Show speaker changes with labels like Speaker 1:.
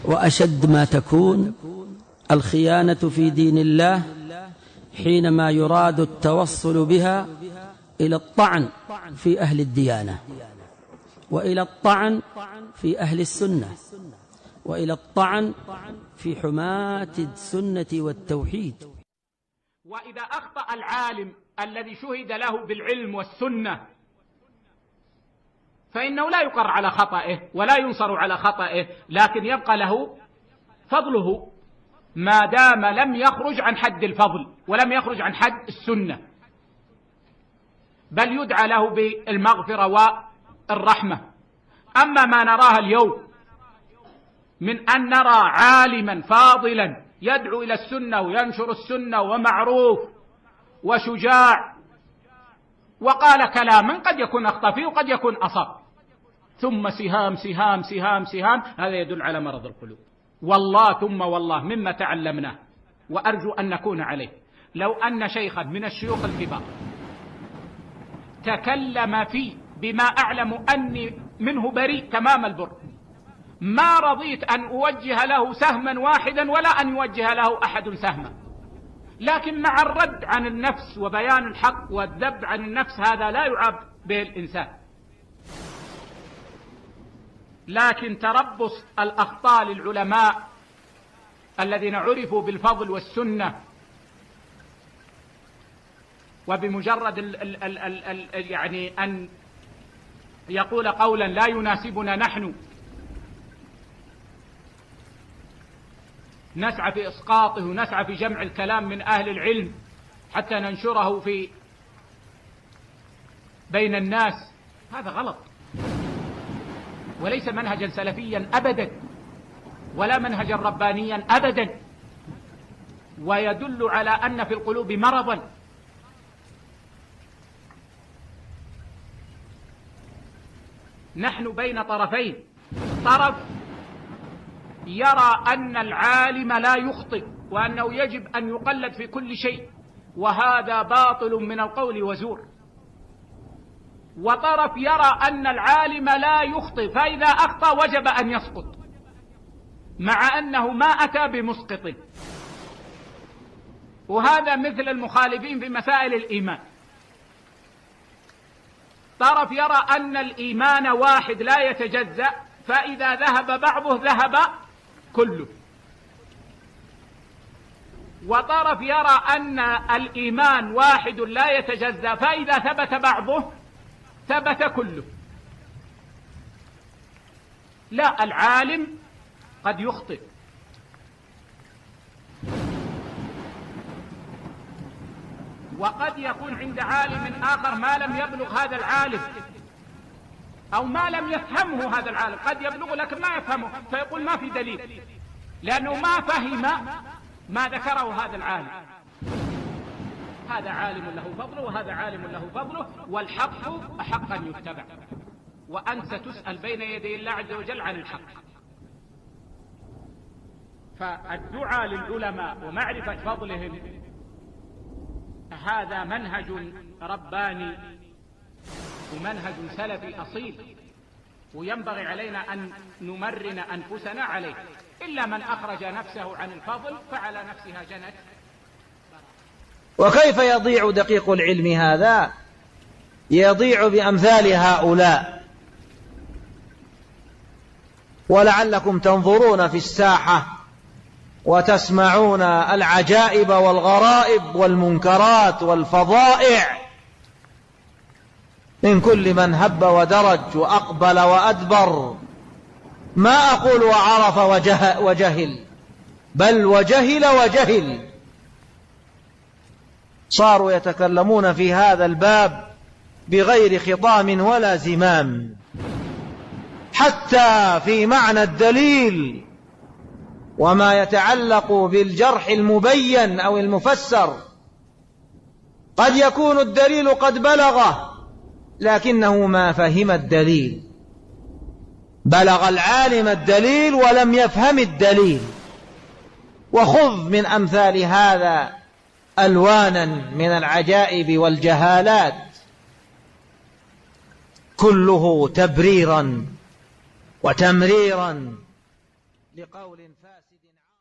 Speaker 1: وأشد ما تكون الخيانة في دين الله حينما يراد التوصل بها إلى الطعن في أهل الديانة، وإلى الطعن في أهل السنة، وإلى الطعن في حماة السنة والتوحيد.
Speaker 2: وإذا أخطأ العالم الذي شهد له بالعلم والسنة فإنه لا يقر على خطئه ولا ينصر على خطئه، لكن يبقى له فضله ما دام لم يخرج عن حد الفضل ولم يخرج عن حد السنة، بل يدعى له بالمغفرة والرحمة. أما ما نراه اليوم من أن نرى عالما فاضلا يدعو إلى السنة وينشر السنة ومعروف وشجاع وقال كلاما قد يكون أخطأ فيه وقد يكون أصاب، ثم سهام سهام سهام سهام، هذا يدل على مرض القلوب. والله ثم والله مما تعلمناه وأرجو أن نكون عليه، لو أن شيخا من الشيوخ الكبار تكلم فيه بما أعلم أني منه بريء تمام البر، ما رضيت أن أوجه له سهما واحدا ولا أن يوجه له أحد سهما، لكن مع الرد عن النفس وبيان الحق والذب عن النفس هذا لا يعاب به الإنسان. لكن تربص الأخطاء للعلماء الذين عرفوا بالفضل والسنة، وبمجرد يعني أن يقول قولا لا يناسبنا نحن نسعى في إسقاطه ونسعى في جمع الكلام من أهل العلم حتى ننشره بين الناس، هذا غلط وليس منهجا سلفيا أبدا ولا منهجا ربانيا أبدا، ويدل على أن في القلوب مرضا. نحن بين طرفين، طرف يرى أن العالم لا يخطئ وأنه يجب أن يقلد في كل شيء، وهذا باطل من القول وزور، وطرف يرى أن العالم لا يخطئ فإذا أخطأ وجب أن يسقط، مع أنه ما أتى بمسقط. وهذا مثل المخالفين في مسائل الإيمان، طرف يرى أن الإيمان واحد لا يتجزأ فإذا ذهب بعضه ذهب كله، وطرف يرى أن الإيمان واحد لا يتجزأ فإذا ثبت بعضه ثبت كله. لا، العالم قد يخطئ، وقد يكون عند عالم آخر ما لم يبلغ هذا العالم أو ما لم يفهمه هذا العالم، قد يبلغ لكن ما يفهمه فيقول ما في دليل لأنه ما فهم ما ذكره هذا العالم. هذا عالم له فضله وهذا عالم له فضله، والحق أحق أن يتبع، وأنت ستسأل بين يدي الله عز وجل عن الحق. فالدعاء للعلماء ومعرفة فضلهم هذا منهج رباني ومنهج سلفي أصيل، وينبغي علينا أن نمرن أنفسنا عليه، إلا من أخرج نفسه عن الفضل فعلى نفسها جنت.
Speaker 3: وكيف يضيع دقيق العلم هذا؟ يضيع بأمثال هؤلاء. ولعلكم تنظرون في الساحة وتسمعون العجائب والغرائب والمنكرات والفظائع من كل من هب ودرج وأقبل وأدبر، ما أقول وعرف وجهل، بل وجهل وجهل. صاروا يتكلمون في هذا الباب بغير خطام ولا زمام، حتى في معنى الدليل وما يتعلق بالجرح المبين أو المفسر. قد يكون الدليل قد بلغه لكنه ما فهم الدليل، بلغ العالم الدليل ولم يفهم الدليل. وخذ من أمثال هذا ألوانا من العجائب والجهالات، كله تبريرا وتمريرا لقول فاسد